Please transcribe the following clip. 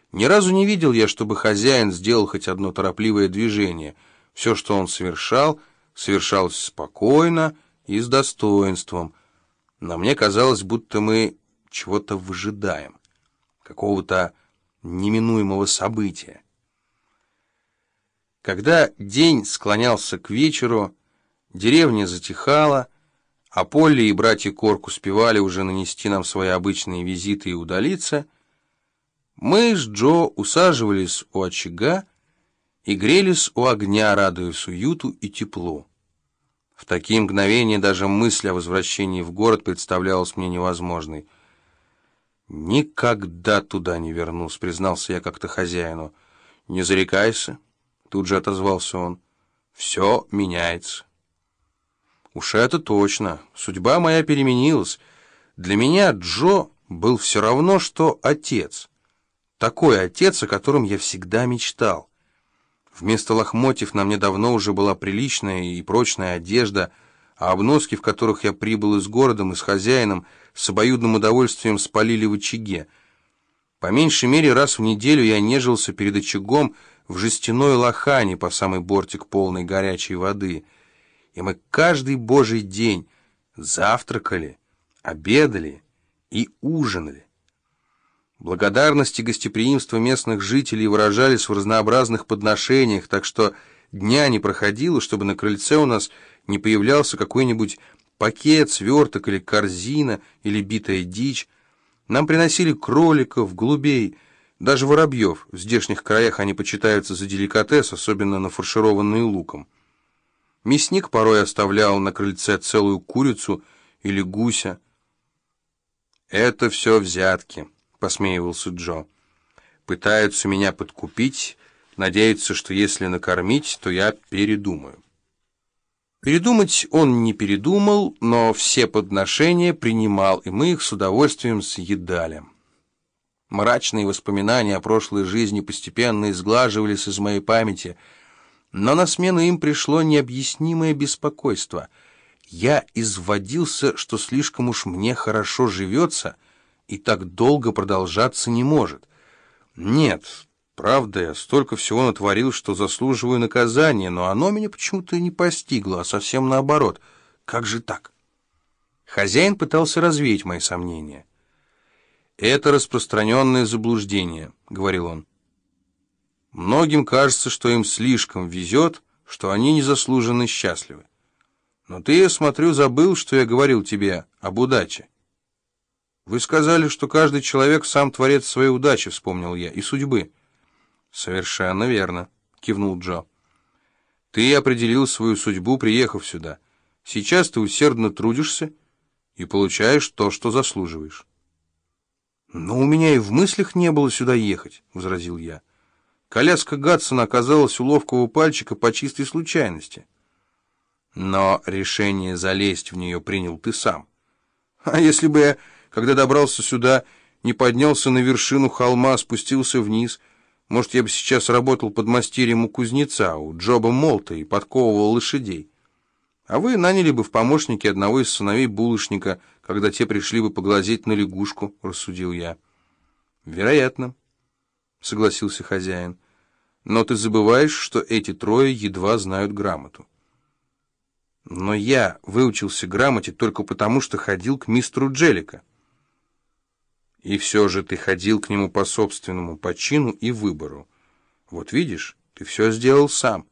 Ни разу не видел я, чтобы хозяин сделал хоть одно торопливое движение. Все, что он совершал, совершалось спокойно и с достоинством. Но мне казалось, будто мы чего-то выжидаем, какого-то неминуемого события. Когда день склонялся к вечеру, деревня затихала, а Полли и братья Корк успевали уже нанести нам свои обычные визиты и удалиться, мы с Джо усаживались у очага и грелись у огня, радуясь уюту и теплу. В такие мгновения даже мысль о возвращении в город представлялась мне невозможной. «Никогда туда не вернусь», — признался я как-то хозяину. «Не зарекайся», — тут же отозвался он. «Все меняется». Уж это точно. Судьба моя переменилась. Для меня Джо был все равно, что отец. Такой отец, о котором я всегда мечтал. Вместо лохмотьев на мне давно уже была приличная и прочная одежда, а обноски, в которых я прибыл из города, мы с хозяином с обоюдным удовольствием спалили в очаге. По меньшей мере раз в неделю я нежился перед очагом в жестяной лохане по самый бортик полной горячей воды. И мы каждый божий день завтракали, обедали и ужинали. Благодарность и гостеприимство местных жителей выражались в разнообразных подношениях, так что дня не проходило, чтобы на крыльце у нас не появлялся какой-нибудь пакет, сверток или корзина, или битая дичь. Нам приносили кроликов, голубей, даже воробьев. В здешних краях они почитаются за деликатес, особенно нафаршированные луком. Мясник порой оставлял на крыльце целую курицу или гуся. «Это все взятки», — посмеивался Джо. «Пытаются меня подкупить, надеются, что если накормить, то я передумаю». Передумать он не передумал, но все подношения принимал, и мы их с удовольствием съедали. Мрачные воспоминания о прошлой жизни постепенно изглаживались из моей памяти, но на смену им пришло необъяснимое беспокойство. Я изводился, что слишком уж мне хорошо живется, и так долго продолжаться не может. Нет, правда, я столько всего натворил, что заслуживаю наказания, но оно меня почему-то не постигло, а совсем наоборот. Как же так? Хозяин пытался развеять мои сомнения. «Это распространенное заблуждение», — говорил он. «Многим кажется, что им слишком везет, что они незаслуженно счастливы. Но ты, я смотрю, забыл, что я говорил тебе об удаче. Вы сказали, что каждый человек сам творец своей удачи», — вспомнил я, — «и судьбы». «Совершенно верно», — кивнул Джо. «Ты определил свою судьбу, приехав сюда. Сейчас ты усердно трудишься и получаешь то, что заслуживаешь». «Но у меня и в мыслях не было сюда ехать», — возразил я. «Коляска Гатсона оказалась у ловкого пальчика по чистой случайности». «Но решение залезть в нее принял ты сам. А если бы я, когда добрался сюда, не поднялся на вершину холма, а спустился вниз, может, я бы сейчас работал подмастерьем у кузнеца, у Джоба Молта, и подковывал лошадей. А вы наняли бы в помощники одного из сыновей булочника, когда те пришли бы поглазеть на лягушку», — рассудил я. «Вероятно», — согласился хозяин. «Но ты забываешь, что эти трое едва знают грамоту». «Но я выучился грамоте только потому, что ходил к мистеру Джеллика». «И все же ты ходил к нему по собственному почину и выбору. Вот видишь, ты все сделал сам».